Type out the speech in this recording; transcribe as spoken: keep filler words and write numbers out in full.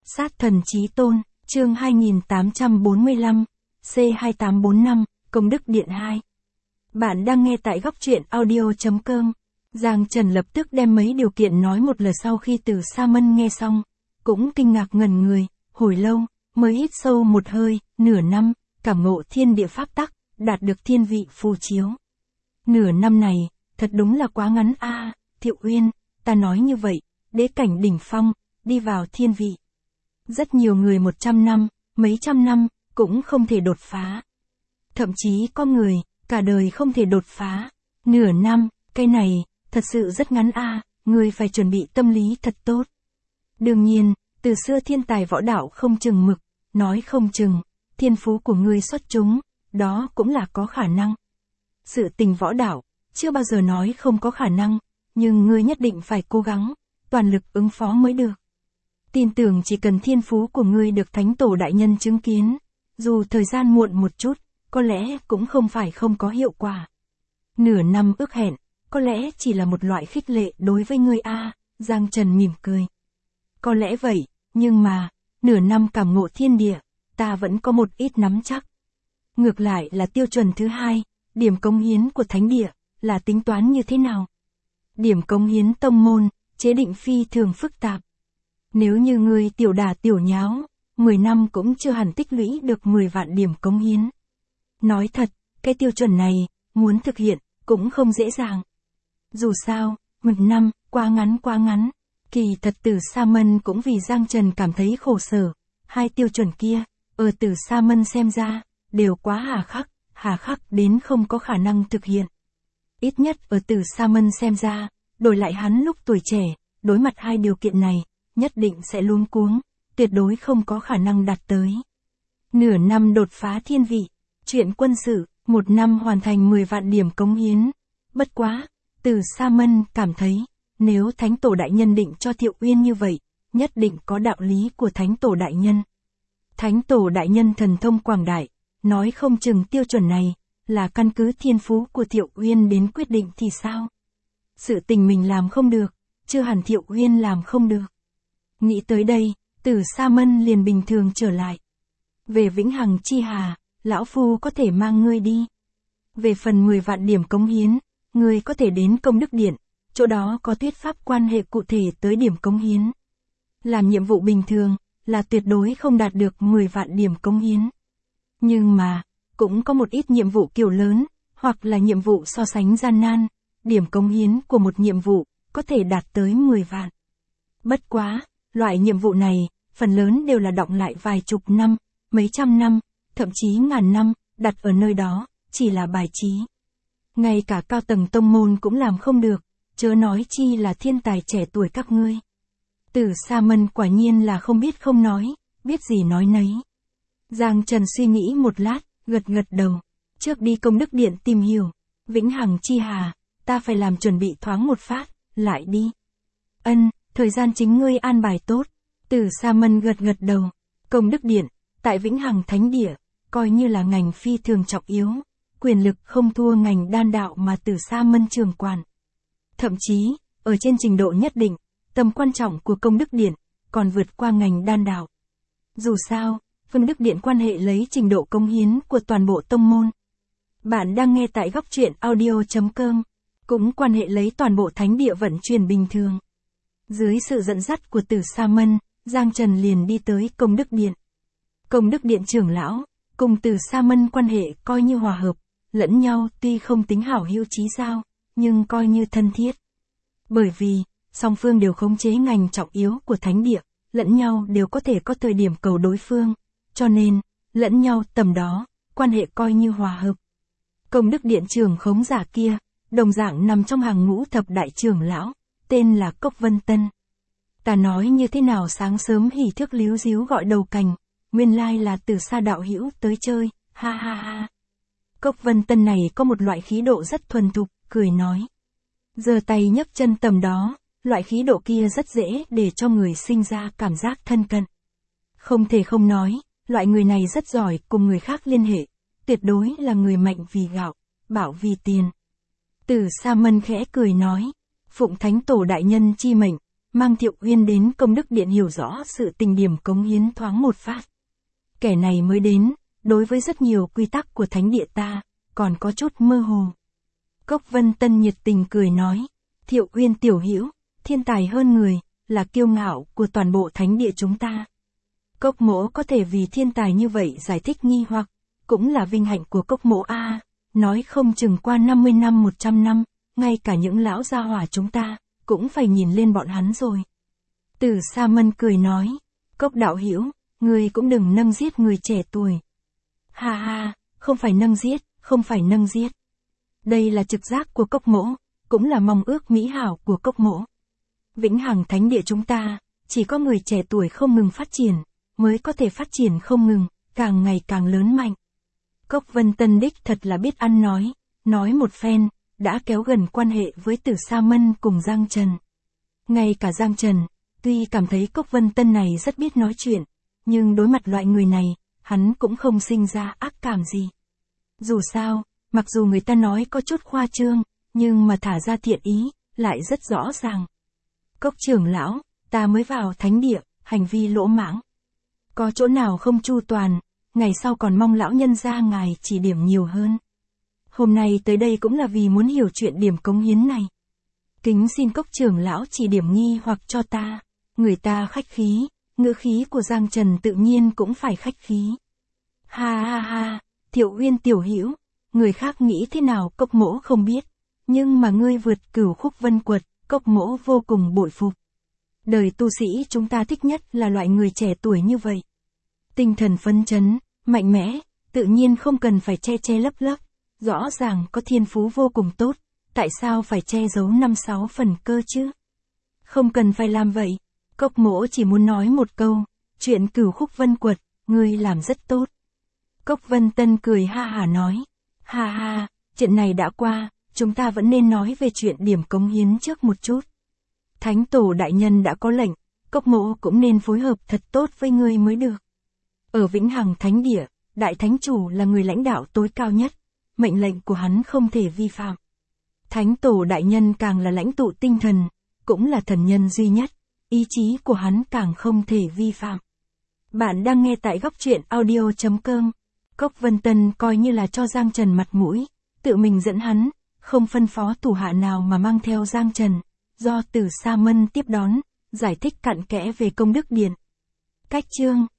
Sát thần chí tôn, chương hai nghìn tám trăm bốn mươi lăm, C hai tám bốn năm, Công đức điện hai. Bạn đang nghe tại góc truyện audio chấm com. Giang Trần lập tức đem mấy điều kiện nói một lần sau khi Từ Sa Mân nghe xong, cũng kinh ngạc ngẩn người, hồi lâu, mới hít sâu một hơi, nửa năm, cảm ngộ thiên địa pháp tắc, đạt được thiên vị phù chiếu. Nửa năm này, thật đúng là quá ngắn a, à, Thiệu Uyên, ta nói như vậy, đế cảnh đỉnh phong, đi vào thiên vị. Rất nhiều người một trăm năm, mấy trăm năm, cũng không thể đột phá. Thậm chí có người, cả đời không thể đột phá. Nửa năm, cái này, thật sự rất ngắn a, à, người phải chuẩn bị tâm lý thật tốt. Đương nhiên, từ xưa thiên tài võ đạo không chừng mực, nói không chừng, thiên phú của ngươi xuất chúng, đó cũng là có khả năng. Sự tình võ đạo, chưa bao giờ nói không có khả năng, nhưng ngươi nhất định phải cố gắng, toàn lực ứng phó mới được. Tin tưởng chỉ cần thiên phú của ngươi được Thánh Tổ Đại Nhân chứng kiến, dù thời gian muộn một chút, có lẽ cũng không phải không có hiệu quả. Nửa năm ước hẹn, có lẽ chỉ là một loại khích lệ đối với ngươi a, à, Giang Trần mỉm cười. Có lẽ vậy, nhưng mà, nửa năm cảm ngộ thiên địa, ta vẫn có một ít nắm chắc. Ngược lại là tiêu chuẩn thứ hai, điểm cống hiến của thánh địa, là tính toán như thế nào? Điểm cống hiến tông môn, chế định phi thường phức tạp. Nếu như ngươi tiểu đà tiểu nháo, mười năm cũng chưa hẳn tích lũy được mười vạn điểm cống hiến. Nói thật, cái tiêu chuẩn này, muốn thực hiện, cũng không dễ dàng. Dù sao, một năm, quá ngắn quá ngắn. Kỳ thật Từ Sa Mân cũng vì Giang Trần cảm thấy khổ sở. Hai tiêu chuẩn kia, ở Từ Sa Mân xem ra, đều quá hà khắc, hà khắc đến không có khả năng thực hiện. Ít nhất ở Từ Sa Mân xem ra, đổi lại hắn lúc tuổi trẻ, đối mặt hai điều kiện này, nhất định sẽ luống cuống, tuyệt đối không có khả năng đạt tới. Nửa năm đột phá thiên vị, chuyện quân sự, một năm hoàn thành mười vạn điểm cống hiến. Bất quá, Từ Sa Mân cảm thấy, nếu Thánh Tổ Đại Nhân định cho Thiệu Uyên như vậy, nhất định có đạo lý của Thánh Tổ Đại Nhân. Thánh Tổ Đại Nhân thần thông quảng đại, nói không chừng tiêu chuẩn này, là căn cứ thiên phú của Thiệu Uyên đến quyết định thì sao? Sự tình mình làm không được, chưa hẳn Thiệu Uyên làm không được. Nghĩ tới đây, Từ Sa Mân liền bình thường trở lại. Về Vĩnh Hằng Chi Hà, lão phu có thể mang ngươi đi. Về phần mười vạn điểm cống hiến, ngươi có thể đến Công Đức Điện, chỗ đó có thuyết pháp quan hệ cụ thể tới điểm cống hiến. Làm nhiệm vụ bình thường, là tuyệt đối không đạt được mười vạn điểm cống hiến. Nhưng mà, cũng có một ít nhiệm vụ kiểu lớn, hoặc là nhiệm vụ so sánh gian nan, điểm cống hiến của một nhiệm vụ, có thể đạt tới mười vạn. Bất quá, loại nhiệm vụ này, phần lớn đều là đọng lại vài chục năm, mấy trăm năm, thậm chí ngàn năm, đặt ở nơi đó, chỉ là bài trí. Ngay cả cao tầng tông môn cũng làm không được, chớ nói chi là thiên tài trẻ tuổi các ngươi. Từ Sa Mân quả nhiên là không biết không nói, biết gì nói nấy. Giang Trần suy nghĩ một lát, gật gật đầu. Trước đi Công Đức Điện tìm hiểu, Vĩnh Hằng Chi Hà, ta phải làm chuẩn bị thoáng một phát, lại đi. Ân, thời gian chính ngươi an bài tốt. Từ Sa Mân gật gật đầu. Công Đức Điện, tại Vĩnh Hằng Thánh Địa, coi như là ngành phi thường trọng yếu, quyền lực không thua ngành đan đạo mà Từ Sa Mân trường quản. Thậm chí, ở trên trình độ nhất định, tầm quan trọng của Công Đức Điện, còn vượt qua ngành đan đạo. Dù sao, Công Đức Điện quan hệ lấy trình độ cống hiến của toàn bộ tông môn. Bạn đang nghe tại góc truyện audio chấm com, cũng quan hệ lấy toàn bộ thánh địa vận chuyển bình thường. Dưới sự dẫn dắt của Từ Sa Mân, Giang Trần liền đi tới Công Đức Điện. Công Đức Điện trưởng lão, cùng Từ Sa Mân quan hệ coi như hòa hợp, lẫn nhau tuy không tính hảo hữu chí giao, nhưng coi như thân thiết. Bởi vì, song phương đều khống chế ngành trọng yếu của thánh địa, lẫn nhau đều có thể có thời điểm cầu đối phương, cho nên, lẫn nhau tầm đó, quan hệ coi như hòa hợp. Công Đức Điện trưởng khống giả kia, đồng dạng nằm trong hàng ngũ thập đại trưởng lão, tên là Cốc Vân Tân. Ta nói như thế nào sáng sớm hỉ thức líu díu gọi đầu cành, nguyên lai là Từ Sa đạo hữu tới chơi, ha ha ha. Cốc Vân Tân này có một loại khí độ rất thuần thục, cười nói. Giơ tay nhấc chân tầm đó, loại khí độ kia rất dễ để cho người sinh ra cảm giác thân cận. Không thể không nói, loại người này rất giỏi cùng người khác liên hệ, tuyệt đối là người mạnh vì gạo, bảo vì tiền. Từ Sa Mân khẽ cười nói, phụng Thánh Tổ Đại Nhân chi mệnh, mang Thiệu Uyên đến công đức điện hiểu rõ sự tình điểm cống hiến thoáng một phát. Kẻ này mới đến, đối với rất nhiều quy tắc của thánh địa ta, còn có chút mơ hồ. Cốc Vân Tân nhiệt tình cười nói, Thiệu Uyên tiểu hữu, thiên tài hơn người, là kiêu ngạo của toàn bộ thánh địa chúng ta. Cốc mỗ có thể vì thiên tài như vậy giải thích nghi hoặc, cũng là vinh hạnh của cốc mỗ a. Nói không chừng qua năm mươi năm một trăm năm, ngay cả những lão gia hỏa chúng ta, cũng phải nhìn lên bọn hắn rồi. Tử Sa Mân cười nói, Cốc đạo hữu, người cũng đừng nâng giết người trẻ tuổi. Ha ha, không phải nâng giết, không phải nâng giết. Đây là trực giác của cốc mỗ, cũng là mong ước mỹ hảo của cốc mỗ. Vĩnh Hằng thánh địa chúng ta, chỉ có người trẻ tuổi không ngừng phát triển, mới có thể phát triển không ngừng, càng ngày càng lớn mạnh. Cốc Vân Tân đích thật là biết ăn nói, nói một phen, đã kéo gần quan hệ với Tử Sa Mân cùng Giang Trần. Ngay cả Giang Trần, tuy cảm thấy Cốc Vân Tân này rất biết nói chuyện, nhưng đối mặt loại người này, hắn cũng không sinh ra ác cảm gì. Dù sao, mặc dù người ta nói có chút khoa trương, nhưng mà thả ra thiện ý, lại rất rõ ràng. Cốc trưởng lão, ta mới vào thánh địa, hành vi lỗ mãng. Có chỗ nào không chu toàn, ngày sau còn mong lão nhân gia ngài chỉ điểm nhiều hơn. Hôm nay tới đây cũng là vì muốn hiểu chuyện điểm cống hiến này. Kính xin cốc trưởng lão chỉ điểm nghi hoặc cho ta. Người ta khách khí, ngữ khí của Giang Trần tự nhiên cũng phải khách khí. Ha ha ha, Thiệu Uyên tiểu hữu, người khác nghĩ thế nào cốc mỗ không biết, nhưng mà ngươi vượt cửu khúc vân quật, cốc mỗ vô cùng bội phục. Đời tu sĩ chúng ta thích nhất là loại người trẻ tuổi như vậy. Tinh thần phấn chấn, mạnh mẽ, tự nhiên không cần phải che che lấp lấp, rõ ràng có thiên phú vô cùng tốt, tại sao phải che giấu năm sáu phần cơ chứ? Không cần phải làm vậy, cốc mỗ chỉ muốn nói một câu, chuyện cửu khúc vân quật, ngươi làm rất tốt. Cốc Vân Tân cười ha hả nói, ha ha, chuyện này đã qua, chúng ta vẫn nên nói về chuyện điểm cống hiến trước một chút. Thánh tổ đại nhân đã có lệnh, cốc mỗ cũng nên phối hợp thật tốt với ngươi mới được. Ở Vĩnh Hằng Thánh Địa, đại thánh chủ là người lãnh đạo tối cao nhất, mệnh lệnh của hắn không thể vi phạm. Thánh tổ đại nhân càng là lãnh tụ tinh thần, cũng là thần nhân duy nhất, ý chí của hắn càng không thể vi phạm. Bạn đang nghe tại góc truyện audio chấm com. Cốc Vân Tân coi như là cho Giang Trần mặt mũi, tự mình dẫn hắn, không phân phó thủ hạ nào mà mang theo Giang Trần, do Tử Sa Mân tiếp đón, giải thích cặn kẽ về công đức điện. Cách chương